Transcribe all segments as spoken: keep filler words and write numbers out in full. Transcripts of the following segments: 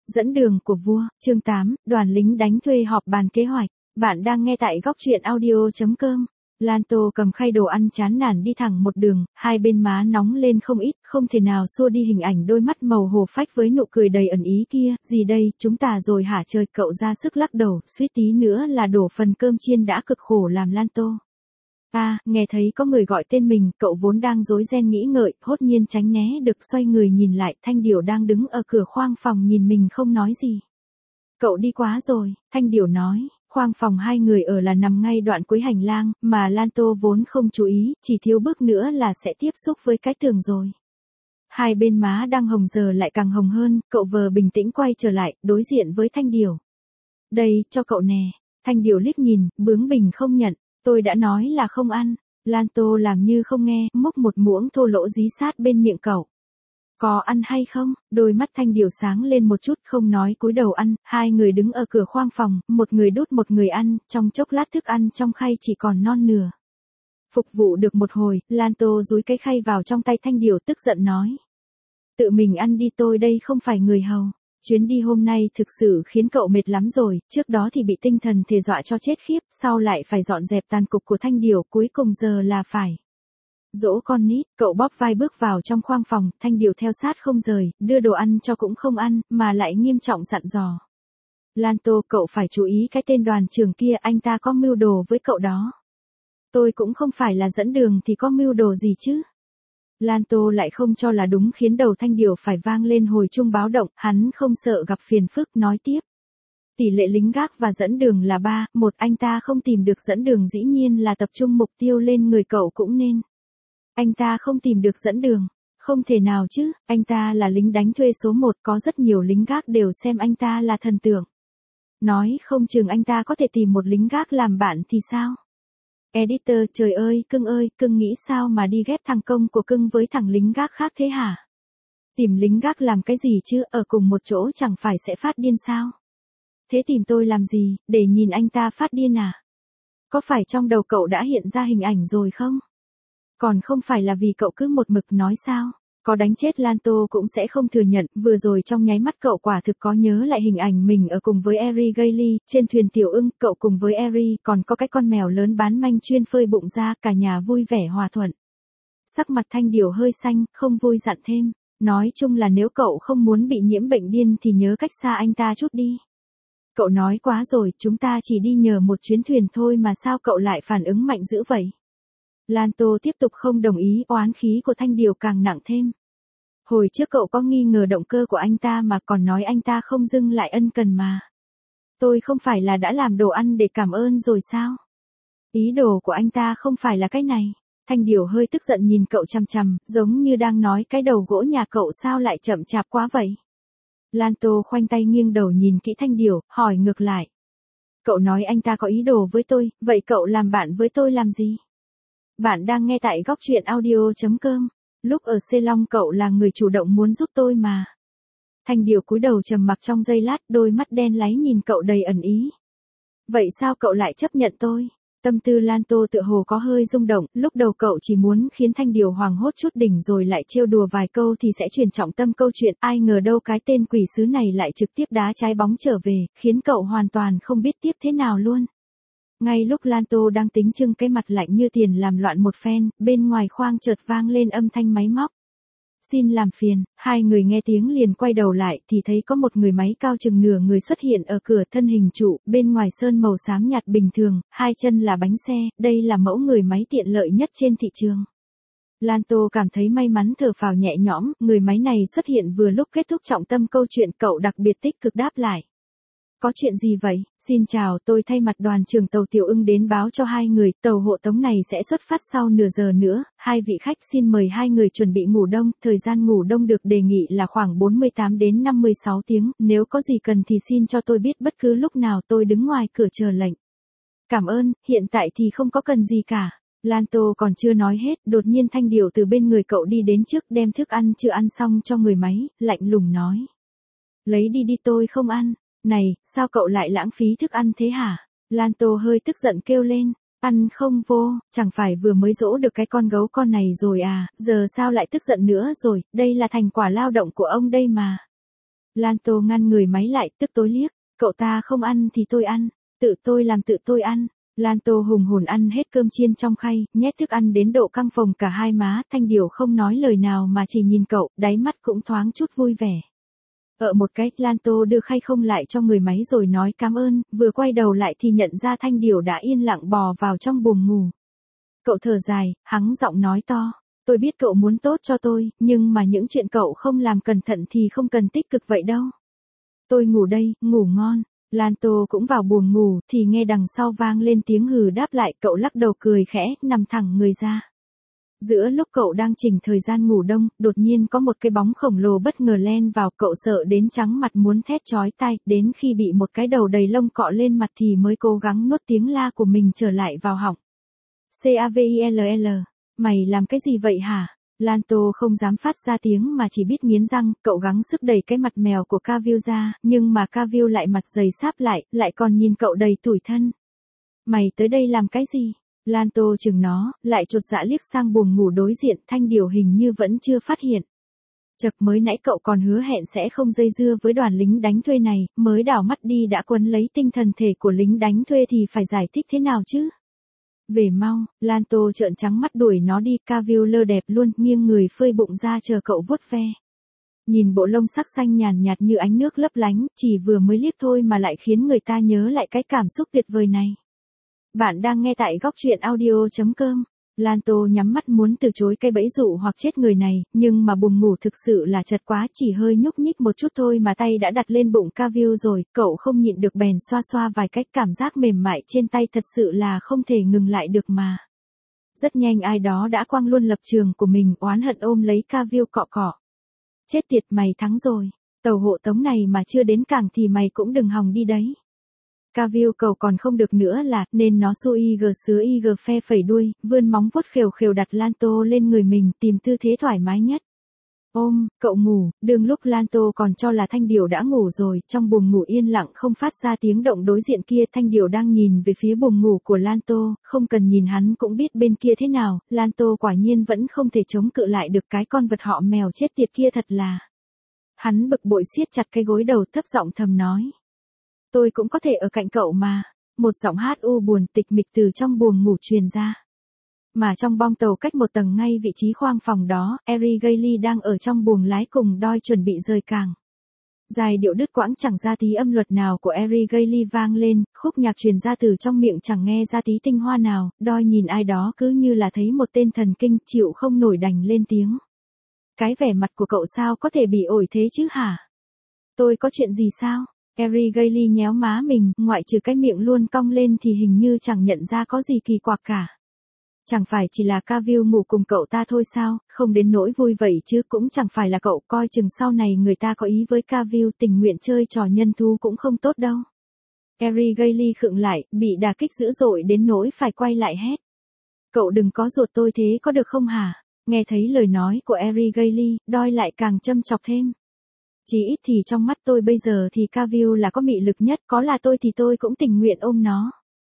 Dẫn đường của vua, chương tám, đoàn lính đánh thuê họp bàn kế hoạch. Bạn đang nghe tại góc truyện audio chấm com. Lan Tô cầm khay đồ ăn chán nản đi thẳng một đường, hai bên má nóng lên không ít, không thể nào xua đi hình ảnh đôi mắt màu hồ phách với nụ cười đầy ẩn ý kia. Gì đây, chúng ta rồi hả trời, cậu ra sức lắc đầu, suýt tí nữa là đổ phần cơm chiên đã cực khổ làm Lan Tô. À, nghe thấy có người gọi tên mình, cậu vốn đang rối ren nghĩ ngợi, hốt nhiên tránh né được, xoay người nhìn lại, Thanh Điểu đang đứng ở cửa khoang phòng nhìn mình không nói gì. Cậu đi quá rồi, Thanh Điểu nói, khoang phòng hai người ở là nằm ngay đoạn cuối hành lang, mà Lan Tô vốn không chú ý, chỉ thiếu bước nữa là sẽ tiếp xúc với cái tường rồi. Hai bên má đang hồng giờ lại càng hồng hơn, cậu vờ bình tĩnh quay trở lại, đối diện với Thanh Điểu. Đây, cho cậu nè. Thanh Điểu liếc nhìn, bướng bỉnh không nhận. Tôi đã nói là không ăn. Lan Tô làm như không nghe, múc một muỗng thô lỗ dí sát bên miệng cậu. Có ăn hay không? Đôi mắt Thanh Điểu sáng lên một chút, không nói, cúi đầu ăn. Hai người đứng ở cửa khoang phòng, một người đút một người ăn, trong chốc lát thức ăn trong khay chỉ còn non nửa. Phục vụ được một hồi, Lan Tô dúi cái khay vào trong tay Thanh Điểu, tức giận nói. Tự mình ăn đi, tôi đây không phải người hầu. Chuyến đi hôm nay thực sự khiến cậu mệt lắm rồi, trước đó thì bị tinh thần thể dọa cho chết khiếp, sau lại phải dọn dẹp tàn cục của Thanh Điểu, cuối cùng giờ là phải dỗ con nít. Cậu bóp vai bước vào trong khoang phòng, Thanh Điểu theo sát không rời, đưa đồ ăn cho cũng không ăn, mà lại nghiêm trọng dặn dò. Lan Tô, cậu phải chú ý cái tên đoàn trưởng kia, anh ta có mưu đồ với cậu đó. Tôi cũng không phải là dẫn đường thì có mưu đồ gì chứ. Lan Tô lại không cho là đúng, khiến đầu Thanh Điểu phải vang lên hồi chuông báo động, hắn không sợ gặp phiền phức, nói tiếp. Tỷ lệ lính gác và dẫn đường là ba, một, anh ta không tìm được dẫn đường dĩ nhiên là tập trung mục tiêu lên người cậu cũng nên. Anh ta không tìm được dẫn đường, không thể nào chứ, anh ta là lính đánh thuê số một, có rất nhiều lính gác đều xem anh ta là thần tượng. Nói không chừng anh ta có thể tìm một lính gác làm bạn thì sao? Editor, trời ơi, cưng ơi, cưng nghĩ sao mà đi ghép thằng công của cưng với thằng lính gác khác thế hả? Tìm lính gác làm cái gì chứ, ở cùng một chỗ chẳng phải sẽ phát điên sao? Thế tìm tôi làm gì, để nhìn anh ta phát điên à? Có phải trong đầu cậu đã hiện ra hình ảnh rồi không? Còn không phải là vì cậu cứ một mực nói sao? Có đánh chết Lan Tô cũng sẽ không thừa nhận, vừa rồi trong nháy mắt cậu quả thực có nhớ lại hình ảnh mình ở cùng với Eri Gailey, trên thuyền Tiểu Ưng, cậu cùng với Eri, còn có cái con mèo lớn bán manh chuyên phơi bụng ra, cả nhà vui vẻ hòa thuận. Sắc mặt Thanh Điểu hơi xanh, không vui dặn thêm, nói chung là nếu cậu không muốn bị nhiễm bệnh điên thì nhớ cách xa anh ta chút đi. Cậu nói quá rồi, chúng ta chỉ đi nhờ một chuyến thuyền thôi mà sao cậu lại phản ứng mạnh dữ vậy? Lan Tô tiếp tục không đồng ý, oán khí của Thanh Điểu càng nặng thêm. Hồi trước cậu có nghi ngờ động cơ của anh ta mà còn nói anh ta không dưng lại ân cần mà. Tôi không phải là đã làm đồ ăn để cảm ơn rồi sao? Ý đồ của anh ta không phải là cái này. Thanh Điểu hơi tức giận nhìn cậu chằm chằm, giống như đang nói cái đầu gỗ nhà cậu sao lại chậm chạp quá vậy. Lan Tô khoanh tay nghiêng đầu nhìn kỹ Thanh Điểu, hỏi ngược lại. Cậu nói anh ta có ý đồ với tôi, vậy cậu làm bạn với tôi làm gì? Bạn đang nghe tại góc truyện audio chấm com. Lúc ở Ceylon cậu là người chủ động muốn giúp tôi mà. Thanh Điểu cúi đầu trầm mặc trong giây lát, đôi mắt đen láy nhìn cậu đầy ẩn ý. Vậy sao cậu lại chấp nhận tôi? Tâm tư Lan Tô tựa hồ có hơi rung động, lúc đầu cậu chỉ muốn khiến Thanh Điểu hoảng hốt chút đỉnh rồi lại trêu đùa vài câu thì sẽ chuyển trọng tâm câu chuyện, ai ngờ đâu cái tên quỷ sứ này lại trực tiếp đá trái bóng trở về, khiến cậu hoàn toàn không biết tiếp thế nào luôn. Ngay lúc Lan Tô đang tính trưng cái mặt lạnh như tiền làm loạn một phen, bên ngoài khoang chợt vang lên âm thanh máy móc. Xin làm phiền, hai người nghe tiếng liền quay đầu lại thì thấy có một người máy cao chừng nửa người xuất hiện ở cửa, thân hình trụ, bên ngoài sơn màu xám nhạt bình thường, hai chân là bánh xe, đây là mẫu người máy tiện lợi nhất trên thị trường. Lan Tô cảm thấy may mắn thở phào nhẹ nhõm, người máy này xuất hiện vừa lúc kết thúc trọng tâm câu chuyện, cậu đặc biệt tích cực đáp lại. Có chuyện gì vậy? Xin chào, tôi thay mặt đoàn trưởng tàu Tiểu Ưng đến báo cho hai người, tàu hộ tống này sẽ xuất phát sau nửa giờ nữa, hai vị khách xin mời hai người chuẩn bị ngủ đông, thời gian ngủ đông được đề nghị là khoảng bốn mươi tám đến năm mươi sáu tiếng, nếu có gì cần thì xin cho tôi biết bất cứ lúc nào, tôi đứng ngoài cửa chờ lệnh. Cảm ơn, hiện tại thì không có cần gì cả. Lan Tô còn chưa nói hết, đột nhiên Thanh Điểu từ bên người cậu đi đến trước, đem thức ăn chưa ăn xong cho người máy, lạnh lùng nói. Lấy đi đi, tôi không ăn. Này, sao cậu lại lãng phí thức ăn thế hả? Lan Tô hơi tức giận kêu lên, ăn không vô, chẳng phải vừa mới dỗ được cái con gấu con này rồi à, giờ sao lại tức giận nữa rồi, đây là thành quả lao động của ông đây mà. Lan Tô ngăn người máy lại, tức tối liếc, cậu ta không ăn thì tôi ăn, tự tôi làm tự tôi ăn. Lan Tô hùng hồn ăn hết cơm chiên trong khay, nhét thức ăn đến độ căng phồng cả hai má, Thanh Điểu không nói lời nào mà chỉ nhìn cậu, đáy mắt cũng thoáng chút vui vẻ. Ở một cái, Lan Tô đưa khay không lại cho người máy rồi nói cảm ơn, vừa quay đầu lại thì nhận ra Thanh Điểu đã yên lặng bò vào trong buồng ngủ. Cậu thở dài, hắng giọng nói to, tôi biết cậu muốn tốt cho tôi, nhưng mà những chuyện cậu không làm cẩn thận thì không cần tích cực vậy đâu. Tôi ngủ đây, ngủ ngon. Lan Tô cũng vào buồng ngủ thì nghe đằng sau vang lên tiếng hừ đáp lại, cậu lắc đầu cười khẽ, nằm thẳng người ra. Giữa lúc cậu đang chỉnh thời gian ngủ đông, đột nhiên có một cái bóng khổng lồ bất ngờ len vào, cậu sợ đến trắng mặt muốn thét chói tai, đến khi bị một cái đầu đầy lông cọ lên mặt thì mới cố gắng nuốt tiếng la của mình trở lại vào họng. C-A-V-I-L-L, mày làm cái gì vậy hả? Lan Tô không dám phát ra tiếng mà chỉ biết nghiến răng, cậu gắng sức đẩy cái mặt mèo của Cavill ra, nhưng mà Cavill lại mặt dày sáp lại, lại còn nhìn cậu đầy tủi thân. Mày tới đây làm cái gì? Lan Tô chừng nó, lại chột dạ liếc sang buồng ngủ đối diện, Thanh Điểu hình như vẫn chưa phát hiện. Chật, mới nãy cậu còn hứa hẹn sẽ không dây dưa với đoàn lính đánh thuê này, mới đảo mắt đi đã quấn lấy tinh thần thể của lính đánh thuê thì phải giải thích thế nào chứ? Về mau, Lan Tô trợn trắng mắt đuổi nó đi, Cavill lơ đẹp luôn, nghiêng người phơi bụng ra chờ cậu vuốt ve. Nhìn bộ lông sắc xanh nhàn nhạt như ánh nước lấp lánh, chỉ vừa mới liếc thôi mà lại khiến người ta nhớ lại cái cảm xúc tuyệt vời này. Bạn đang nghe tại góc truyện audio chấm com. Lan Tô nhắm mắt muốn từ chối cái bẫy dụ hoặc chết người này, nhưng mà buồng ngủ thực sự là chật quá, chỉ hơi nhúc nhích một chút thôi mà tay đã đặt lên bụng Cavill rồi, cậu không nhịn được bèn xoa xoa vài cách, cảm giác mềm mại trên tay thật sự là không thể ngừng lại được mà. Rất nhanh ai đó đã quăng luôn lập trường của mình, oán hận ôm lấy Cavill cọ cọ. Chết tiệt, mày thắng rồi, tàu hộ tống này mà chưa đến cảng thì mày cũng đừng hòng đi đấy. Cavill cầu còn không được nữa là, nên nó xu y gờ sứa y gờ phe phẩy đuôi, vươn móng vuốt khều khều đặt Lan Tô lên người mình, tìm tư thế thoải mái nhất. Ôm, cậu ngủ, đương lúc Lan Tô còn cho là Thanh Điểu đã ngủ rồi, trong buồng ngủ yên lặng không phát ra tiếng động, đối diện kia Thanh Điểu đang nhìn về phía buồng ngủ của Lan Tô, không cần nhìn hắn cũng biết bên kia thế nào, Lan Tô quả nhiên vẫn không thể chống cự lại được cái con vật họ mèo chết tiệt kia thật là. Hắn bực bội siết chặt cái gối đầu, thấp giọng thầm nói. Tôi cũng có thể ở cạnh cậu mà. Một giọng hát u buồn tịch mịch từ trong buồng ngủ truyền ra. Mà trong bong tàu cách một tầng ngay vị trí khoang phòng đó, Eri Gailey đang ở trong buồng lái cùng Doi chuẩn bị rời cảng. Dài điệu đứt quãng chẳng ra tí âm luật nào của Eri Gailey vang lên, khúc nhạc truyền ra từ trong miệng chẳng nghe ra tí tinh hoa nào, Doi nhìn ai đó cứ như là thấy một tên thần kinh, chịu không nổi đành lên tiếng. Cái vẻ mặt của cậu sao có thể bị ổi thế chứ hả? Tôi có chuyện gì sao? Eri Gailey nhéo má mình, ngoại trừ cái miệng luôn cong lên thì hình như chẳng nhận ra có gì kỳ quặc cả. Chẳng phải chỉ là Cavill ngủ cùng cậu ta thôi sao, không đến nỗi vui vậy chứ, cũng chẳng phải là cậu, coi chừng sau này người ta có ý với Cavill tình nguyện chơi trò nhân thú cũng không tốt đâu. Eri Gailey khựng lại, bị đả kích dữ dội đến nỗi phải quay lại hét. Cậu đừng có ruột tôi thế có được không hả? Nghe thấy lời nói của Eri Gailey, Doi lại càng châm chọc thêm. Chỉ ít thì trong mắt tôi bây giờ thì Cavill là có mị lực nhất, có là tôi thì tôi cũng tình nguyện ôm nó.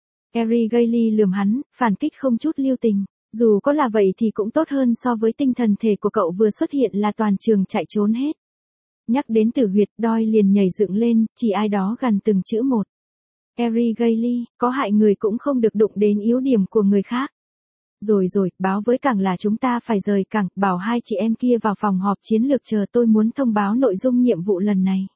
Eri Gailey lườm hắn, phản kích không chút lưu tình. Dù có là vậy thì cũng tốt hơn so với tinh thần thể của cậu vừa xuất hiện là toàn trường chạy trốn hết. Nhắc đến tử huyệt, Doi liền nhảy dựng lên, chỉ ai đó gằn từng chữ một. Eri Gailey, có hại người cũng không được đụng đến yếu điểm của người khác. Rồi rồi, báo với cảng là chúng ta phải rời cảng, bảo hai chị em kia vào phòng họp chiến lược chờ tôi muốn thông báo nội dung nhiệm vụ lần này.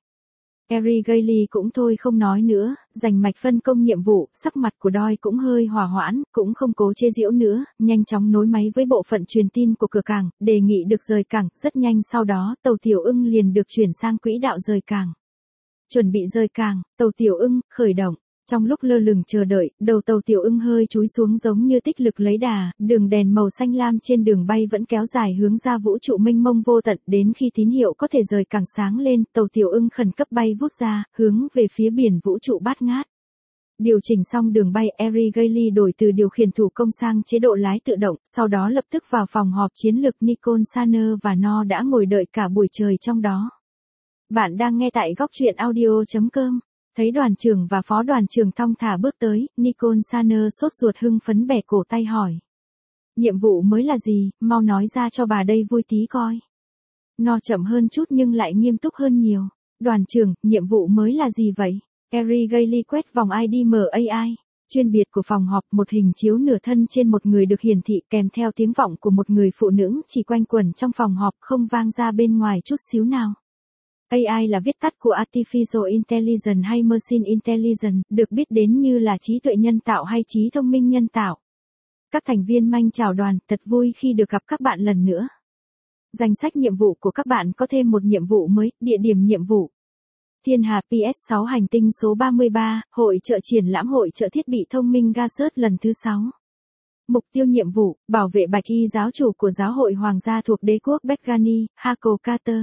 Eri Gailey cũng thôi không nói nữa, giành mạch phân công nhiệm vụ, sắc mặt của Doi cũng hơi hòa hoãn, cũng không cố chế giễu nữa, nhanh chóng nối máy với bộ phận truyền tin của cửa cảng, đề nghị được rời cảng, rất nhanh sau đó, tàu Tiểu Ưng liền được chuyển sang quỹ đạo rời cảng. Chuẩn bị rời cảng, tàu Tiểu Ưng, khởi động. Trong lúc lơ lửng chờ đợi, đầu tàu Tiểu Ưng hơi chúi xuống giống như tích lực lấy đà, đường đèn màu xanh lam trên đường bay vẫn kéo dài hướng ra vũ trụ mênh mông vô tận, đến khi tín hiệu có thể rời cảng sáng lên, tàu Tiểu Ưng khẩn cấp bay vút ra, hướng về phía biển vũ trụ bát ngát. Điều chỉnh xong đường bay, Eri Gailey đổi từ điều khiển thủ công sang chế độ lái tự động, sau đó lập tức vào phòng họp chiến lược. Nicole Saner và No đã ngồi đợi cả buổi trời trong đó. Bạn đang nghe tại góc truyện audio chấm com. Thấy đoàn trưởng và phó đoàn trưởng thong thả bước tới, Nicole Saner sốt ruột hưng phấn bẻ cổ tay hỏi. Nhiệm vụ mới là gì, mau nói ra cho bà đây vui tí coi. No chậm hơn chút nhưng lại nghiêm túc hơn nhiều. Đoàn trưởng, nhiệm vụ mới là gì vậy? Eri Gailey quét vòng i đê em a i. Chuyên biệt của phòng họp, một hình chiếu nửa thân trên một người được hiển thị kèm theo tiếng vọng của một người phụ nữ chỉ quanh quẩn trong phòng họp không vang ra bên ngoài chút xíu nào. a i là viết tắt của Artificial Intelligence hay Machine Intelligence, được biết đến như là trí tuệ nhân tạo hay trí thông minh nhân tạo. Các thành viên Manh chào đoàn, thật vui khi được gặp các bạn lần nữa. Danh sách nhiệm vụ của các bạn có thêm một nhiệm vụ mới, địa điểm nhiệm vụ. Thiên Hà pê ét sáu hành tinh số ba mươi ba, hội chợ triển lãm hội chợ thiết bị thông minh Gasset lần thứ sáu. Mục tiêu nhiệm vụ, bảo vệ bạch y giáo chủ của giáo hội hoàng gia thuộc đế quốc Begani, Hako Carter.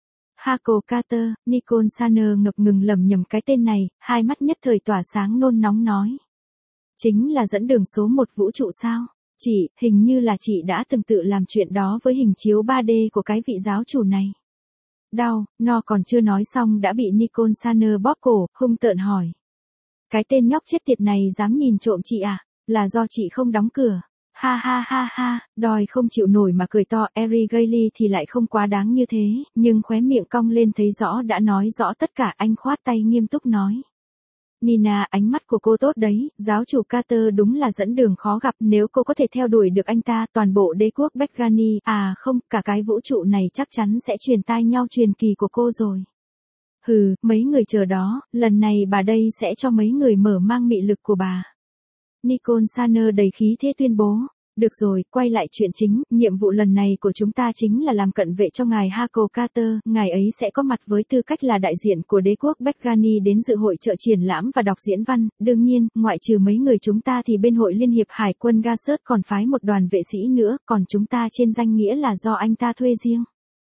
Hako Carter, Nicole Saner ngập ngừng lẩm nhẩm cái tên này, hai mắt nhất thời tỏa sáng nôn nóng nói. Chính là dẫn đường số một vũ trụ sao? Chị, hình như là chị đã từng tự làm chuyện đó với hình chiếu ba D của cái vị giáo chủ này. Đau, nó còn chưa nói xong đã bị Nicole Saner bóp cổ, hung tợn hỏi. Cái tên nhóc chết tiệt này dám nhìn trộm chị à? Là do chị không đóng cửa. Ha ha ha ha, đòi không chịu nổi mà cười to. Eri Gailey thì lại không quá đáng như thế, nhưng khóe miệng cong lên thấy rõ đã nói rõ tất cả. Anh khoát tay nghiêm túc nói. Nina, ánh mắt của cô tốt đấy, giáo chủ Carter đúng là dẫn đường khó gặp, nếu cô có thể theo đuổi được anh ta, toàn bộ đế quốc Begani, à không, cả cái vũ trụ này chắc chắn sẽ truyền tai nhau truyền kỳ của cô rồi. Hừ, mấy người chờ đó, lần này bà đây sẽ cho mấy người mở mang mị lực của bà. Nicole Saner đầy khí thế tuyên bố. Được rồi, quay lại chuyện chính, nhiệm vụ lần này của chúng ta chính là làm cận vệ cho ngài Hako Carter, ngài ấy sẽ có mặt với tư cách là đại diện của đế quốc Begani đến dự hội chợ triển lãm và đọc diễn văn, đương nhiên, ngoại trừ mấy người chúng ta thì bên hội Liên hiệp Hải quân Gasset còn phái một đoàn vệ sĩ nữa, còn chúng ta trên danh nghĩa là do anh ta thuê riêng.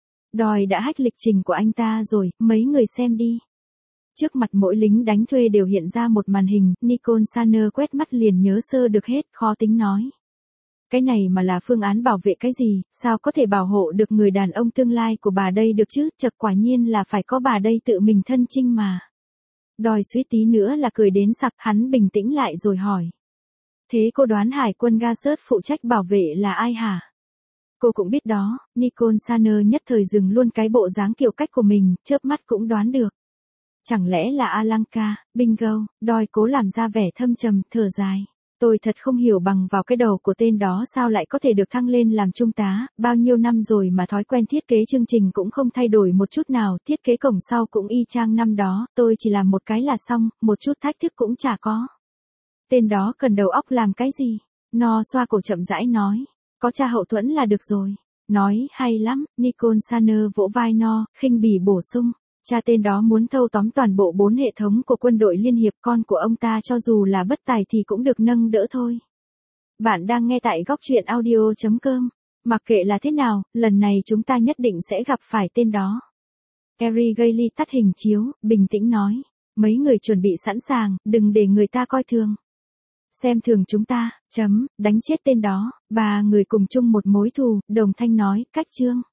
Đòi đã hack lịch trình của anh ta rồi, mấy người xem đi. Trước mặt mỗi lính đánh thuê đều hiện ra một màn hình, Nicole Saner quét mắt liền nhớ sơ được hết, khó tính nói. Cái này mà là phương án bảo vệ cái gì, sao có thể bảo hộ được người đàn ông tương lai của bà đây được chứ, chật quả nhiên là phải có bà đây tự mình thân chinh mà. Đòi suýt tí nữa là cười đến sặc, hắn bình tĩnh lại rồi hỏi. Thế cô đoán hải quân Gasset phụ trách bảo vệ là ai hả? Cô cũng biết đó, Nicole Saner nhất thời dừng luôn cái bộ dáng kiểu cách của mình, chớp mắt cũng đoán được. Chẳng lẽ là Alanka, bingo, đòi cố làm ra vẻ thâm trầm, thở dài. Tôi thật không hiểu bằng vào cái đầu của tên đó sao lại có thể được thăng lên làm trung tá, bao nhiêu năm rồi mà thói quen thiết kế chương trình cũng không thay đổi một chút nào, thiết kế cổng sau cũng y chang năm đó, tôi chỉ làm một cái là xong, một chút thách thức cũng chả có. Tên đó cần đầu óc làm cái gì? Nó xoa cổ chậm rãi nói, có cha hậu thuẫn là được rồi. Nói hay lắm, Nicole Saner vỗ vai nó, khinh bỉ bổ sung. Cha tên đó muốn thâu tóm toàn bộ bốn hệ thống của quân đội liên hiệp, con của ông ta cho dù là bất tài thì cũng được nâng đỡ thôi. Bạn đang nghe tại góc truyện audio chấm com. Mặc kệ là thế nào, lần này chúng ta nhất định sẽ gặp phải tên đó. Eri Gailey tắt hình chiếu, bình tĩnh nói. Mấy người chuẩn bị sẵn sàng, đừng để người ta coi thường. Xem thường chúng ta, chấm, đánh chết tên đó, ba người cùng chung một mối thù, đồng thanh nói, cách chương.